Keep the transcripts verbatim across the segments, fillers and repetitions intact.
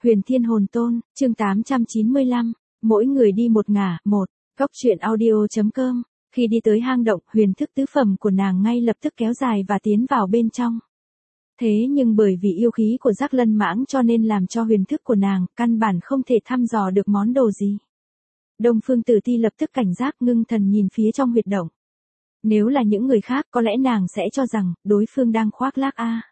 Huyền Thiên Hồn Tôn, chương tám trăm chín mươi lăm, mỗi người đi một ngả, một, góc truyện audio.com. Khi đi tới hang động, huyền thức tứ phẩm của nàng ngay lập tức kéo dài và tiến vào bên trong. Thế nhưng bởi vì yêu khí của Giác Lân Mãng cho nên làm cho huyền thức của nàng căn bản không thể thăm dò được món đồ gì. Đông Phương Tử Ti lập tức cảnh giác ngưng thần nhìn phía trong huyệt động. Nếu là những người khác có lẽ nàng sẽ cho rằng đối phương đang khoác lác a.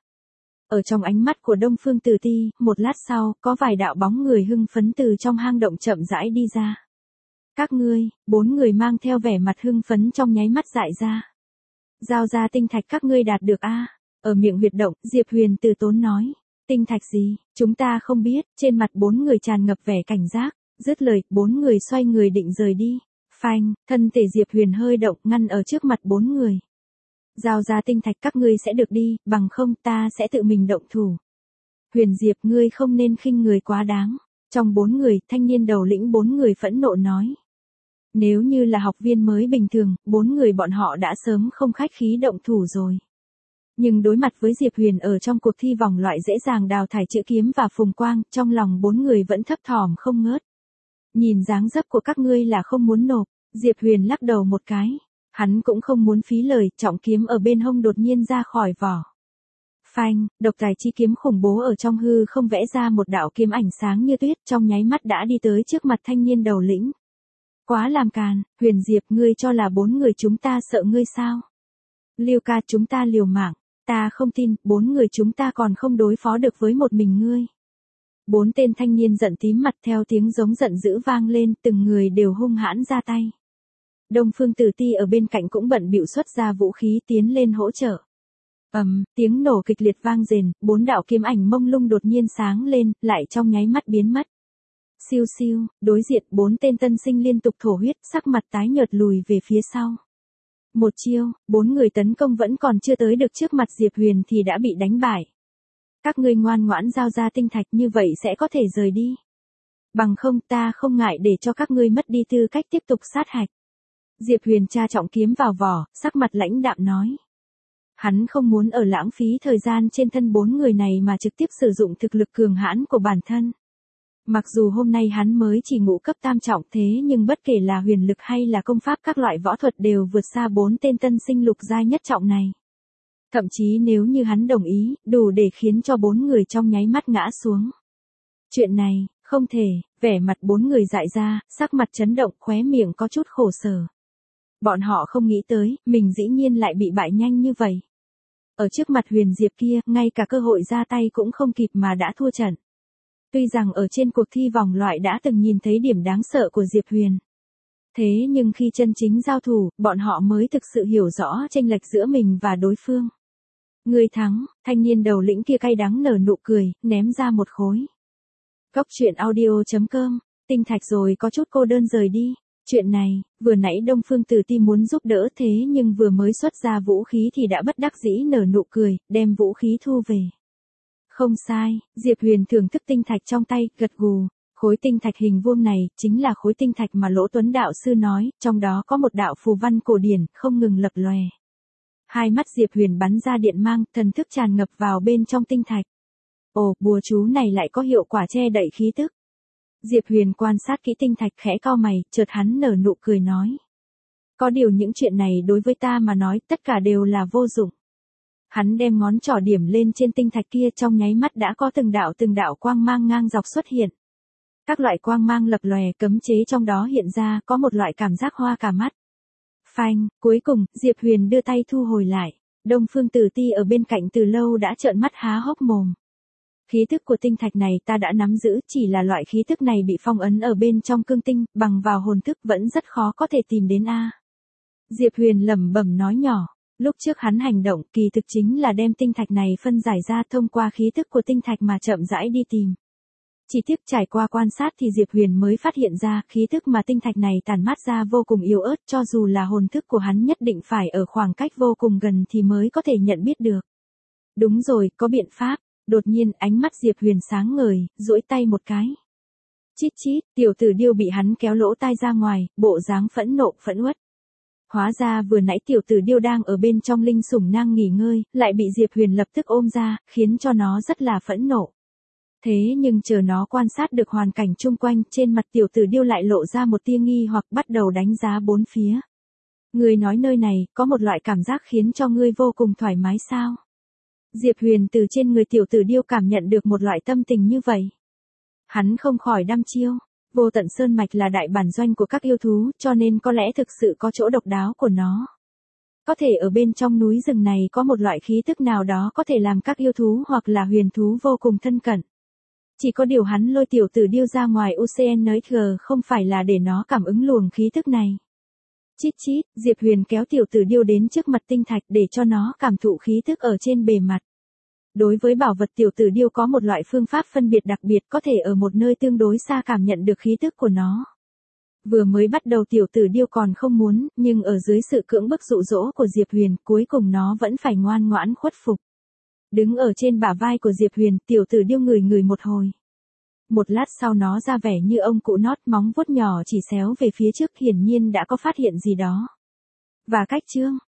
Ở trong ánh mắt của Đông Phương Tử Ti, một lát sau, có vài đạo bóng người hưng phấn từ trong hang động chậm rãi đi ra. Các ngươi, bốn người mang theo vẻ mặt hưng phấn trong nháy mắt dại ra. Giao ra tinh thạch các ngươi đạt được a. Ở miệng huyệt động, Diệp Huyền từ tốn nói. Tinh thạch gì, chúng ta không biết, trên mặt bốn người tràn ngập vẻ cảnh giác, dứt lời, bốn người xoay người định rời đi. Phanh, thân thể Diệp Huyền hơi động ngăn ở trước mặt bốn người. Giao ra tinh thạch các ngươi sẽ được đi, bằng không ta sẽ tự mình động thủ. Huyền Diệp ngươi không nên khinh người quá đáng. Trong bốn người, thanh niên đầu lĩnh bốn người phẫn nộ nói. Nếu như là học viên mới bình thường, bốn người bọn họ đã sớm không khách khí động thủ rồi. Nhưng đối mặt với Diệp Huyền ở trong cuộc thi vòng loại dễ dàng đào thải chữ kiếm và phùng quang, trong lòng bốn người vẫn thấp thỏm không ngớt. Nhìn dáng dấp của các ngươi là không muốn nộp, Diệp Huyền lắc đầu một cái. Hắn cũng không muốn phí lời, trọng kiếm ở bên hông đột nhiên ra khỏi vỏ. Phanh, độc tài chi kiếm khủng bố ở trong hư không vẽ ra một đạo kiếm ảnh sáng như tuyết trong nháy mắt đã đi tới trước mặt thanh niên đầu lĩnh. Quá làm càn, Huyền Diệp ngươi cho là bốn người chúng ta sợ ngươi sao? Liêu ca chúng ta liều mạng, ta không tin, bốn người chúng ta còn không đối phó được với một mình ngươi. Bốn tên thanh niên giận tím mặt theo tiếng giống giận dữ vang lên, từng người đều hung hãn ra tay. Đông Phương Tử Ti ở bên cạnh cũng bận bịu xuất ra vũ khí tiến lên hỗ trợ. Ầm, um, tiếng nổ kịch liệt vang rền, bốn đạo kiếm ảnh mông lung đột nhiên sáng lên, lại trong nháy mắt biến mất. Siêu siêu, đối diện bốn tên tân sinh liên tục thổ huyết, sắc mặt tái nhợt lùi về phía sau. Một chiêu, bốn người tấn công vẫn còn chưa tới được trước mặt Diệp Huyền thì đã bị đánh bại. Các ngươi ngoan ngoãn giao ra tinh thạch như vậy sẽ có thể rời đi. Bằng không ta không ngại để cho các ngươi mất đi tư cách tiếp tục sát hạch. Diệp Huyền tra trọng kiếm vào vỏ, sắc mặt lãnh đạm nói. Hắn không muốn ở lãng phí thời gian trên thân bốn người này mà trực tiếp sử dụng thực lực cường hãn của bản thân. Mặc dù hôm nay hắn mới chỉ ngũ cấp tam trọng thế nhưng bất kể là huyền lực hay là công pháp các loại võ thuật đều vượt xa bốn tên tân sinh lục giai nhất trọng này. Thậm chí nếu như hắn đồng ý, đủ để khiến cho bốn người trong nháy mắt ngã xuống. Chuyện này, không thể, vẻ mặt bốn người dại ra, sắc mặt chấn động, khóe miệng có chút khổ sở. Bọn họ không nghĩ tới, mình dĩ nhiên lại bị bại nhanh như vậy. Ở trước mặt Huyền Diệp kia, ngay cả cơ hội ra tay cũng không kịp mà đã thua trận. Tuy rằng ở trên cuộc thi vòng loại đã từng nhìn thấy điểm đáng sợ của Diệp Huyền. Thế nhưng khi chân chính giao thủ, bọn họ mới thực sự hiểu rõ chênh lệch giữa mình và đối phương. Người thắng, thanh niên đầu lĩnh kia cay đắng nở nụ cười, ném ra một khối. Góc truyện audio.com, tinh thạch rồi có chút cô đơn rời đi. Chuyện này, vừa nãy Đông Phương Tử Ti muốn giúp đỡ thế nhưng vừa mới xuất ra vũ khí thì đã bất đắc dĩ nở nụ cười, đem vũ khí thu về. Không sai, Diệp Huyền thưởng thức tinh thạch trong tay, gật gù. Khối tinh thạch hình vuông này, chính là khối tinh thạch mà Lỗ Tuấn đạo sư nói, trong đó có một đạo phù văn cổ điển, không ngừng lập lòe. Hai mắt Diệp Huyền bắn ra điện mang, thần thức tràn ngập vào bên trong tinh thạch. Ồ, bùa chú này lại có hiệu quả che đậy khí tức. Diệp Huyền quan sát kỹ tinh thạch khẽ cau mày, chợt hắn nở nụ cười nói. Có điều những chuyện này đối với ta mà nói tất cả đều là vô dụng. Hắn đem ngón trỏ điểm lên trên tinh thạch kia trong nháy mắt đã có từng đạo từng đạo quang mang ngang dọc xuất hiện. Các loại quang mang lập lòe cấm chế trong đó hiện ra có một loại cảm giác hoa cả mắt. Phanh, cuối cùng, Diệp Huyền đưa tay thu hồi lại. Đông Phương Tử Ti ở bên cạnh từ lâu đã trợn mắt há hốc mồm. Khí thức của tinh thạch này ta đã nắm giữ, chỉ là loại khí thức này bị phong ấn ở bên trong cương tinh, bằng vào hồn thức vẫn rất khó có thể tìm đến a. Diệp Huyền lẩm bẩm nói nhỏ, lúc trước hắn hành động kỳ thực chính là đem tinh thạch này phân giải ra thông qua khí thức của tinh thạch mà chậm rãi đi tìm. Chỉ tiếc trải qua quan sát thì Diệp Huyền mới phát hiện ra khí thức mà tinh thạch này tản mát ra vô cùng yếu ớt, cho dù là hồn thức của hắn nhất định phải ở khoảng cách vô cùng gần thì mới có thể nhận biết được. Đúng rồi, có biện pháp. Đột nhiên ánh mắt Diệp Huyền sáng ngời, duỗi tay một cái. Chít chít, tiểu tử điêu bị hắn kéo lỗ tai ra ngoài, bộ dáng phẫn nộ phẫn uất. Hóa ra vừa nãy tiểu tử điêu đang ở bên trong linh sủng nang nghỉ ngơi, lại bị Diệp Huyền lập tức ôm ra, khiến cho nó rất là phẫn nộ. Thế nhưng chờ nó quan sát được hoàn cảnh chung quanh, trên mặt tiểu tử điêu lại lộ ra một tia nghi hoặc bắt đầu đánh giá bốn phía. Ngươi nói nơi này, có một loại cảm giác khiến cho ngươi vô cùng thoải mái sao? Diệp Huyền từ trên người tiểu tử điêu cảm nhận được một loại tâm tình như vậy. Hắn không khỏi đăm chiêu, Vô Tận Sơn Mạch là đại bản doanh của các yêu thú, cho nên có lẽ thực sự có chỗ độc đáo của nó. Có thể ở bên trong núi rừng này có một loại khí tức nào đó có thể làm các yêu thú hoặc là huyền thú vô cùng thân cận. Chỉ có điều hắn lôi tiểu tử điêu ra ngoài u xê en ét giê không phải là để nó cảm ứng luồng khí tức này. Chít chít, Diệp Huyền kéo tiểu tử điêu đến trước mặt tinh thạch để cho nó cảm thụ khí tức ở trên bề mặt. Đối với bảo vật tiểu tử điêu có một loại phương pháp phân biệt đặc biệt, có thể ở một nơi tương đối xa cảm nhận được khí tức của nó. Vừa mới bắt đầu tiểu tử điêu còn không muốn, nhưng ở dưới sự cưỡng bức dụ dỗ của Diệp Huyền, cuối cùng nó vẫn phải ngoan ngoãn khuất phục. Đứng ở trên bả vai của Diệp Huyền, tiểu tử điêu ngửi ngửi một hồi. Một lát sau nó ra vẻ như ông cụ nót, móng vuốt nhỏ chỉ xéo về phía trước, hiển nhiên đã có phát hiện gì đó. Và cách chương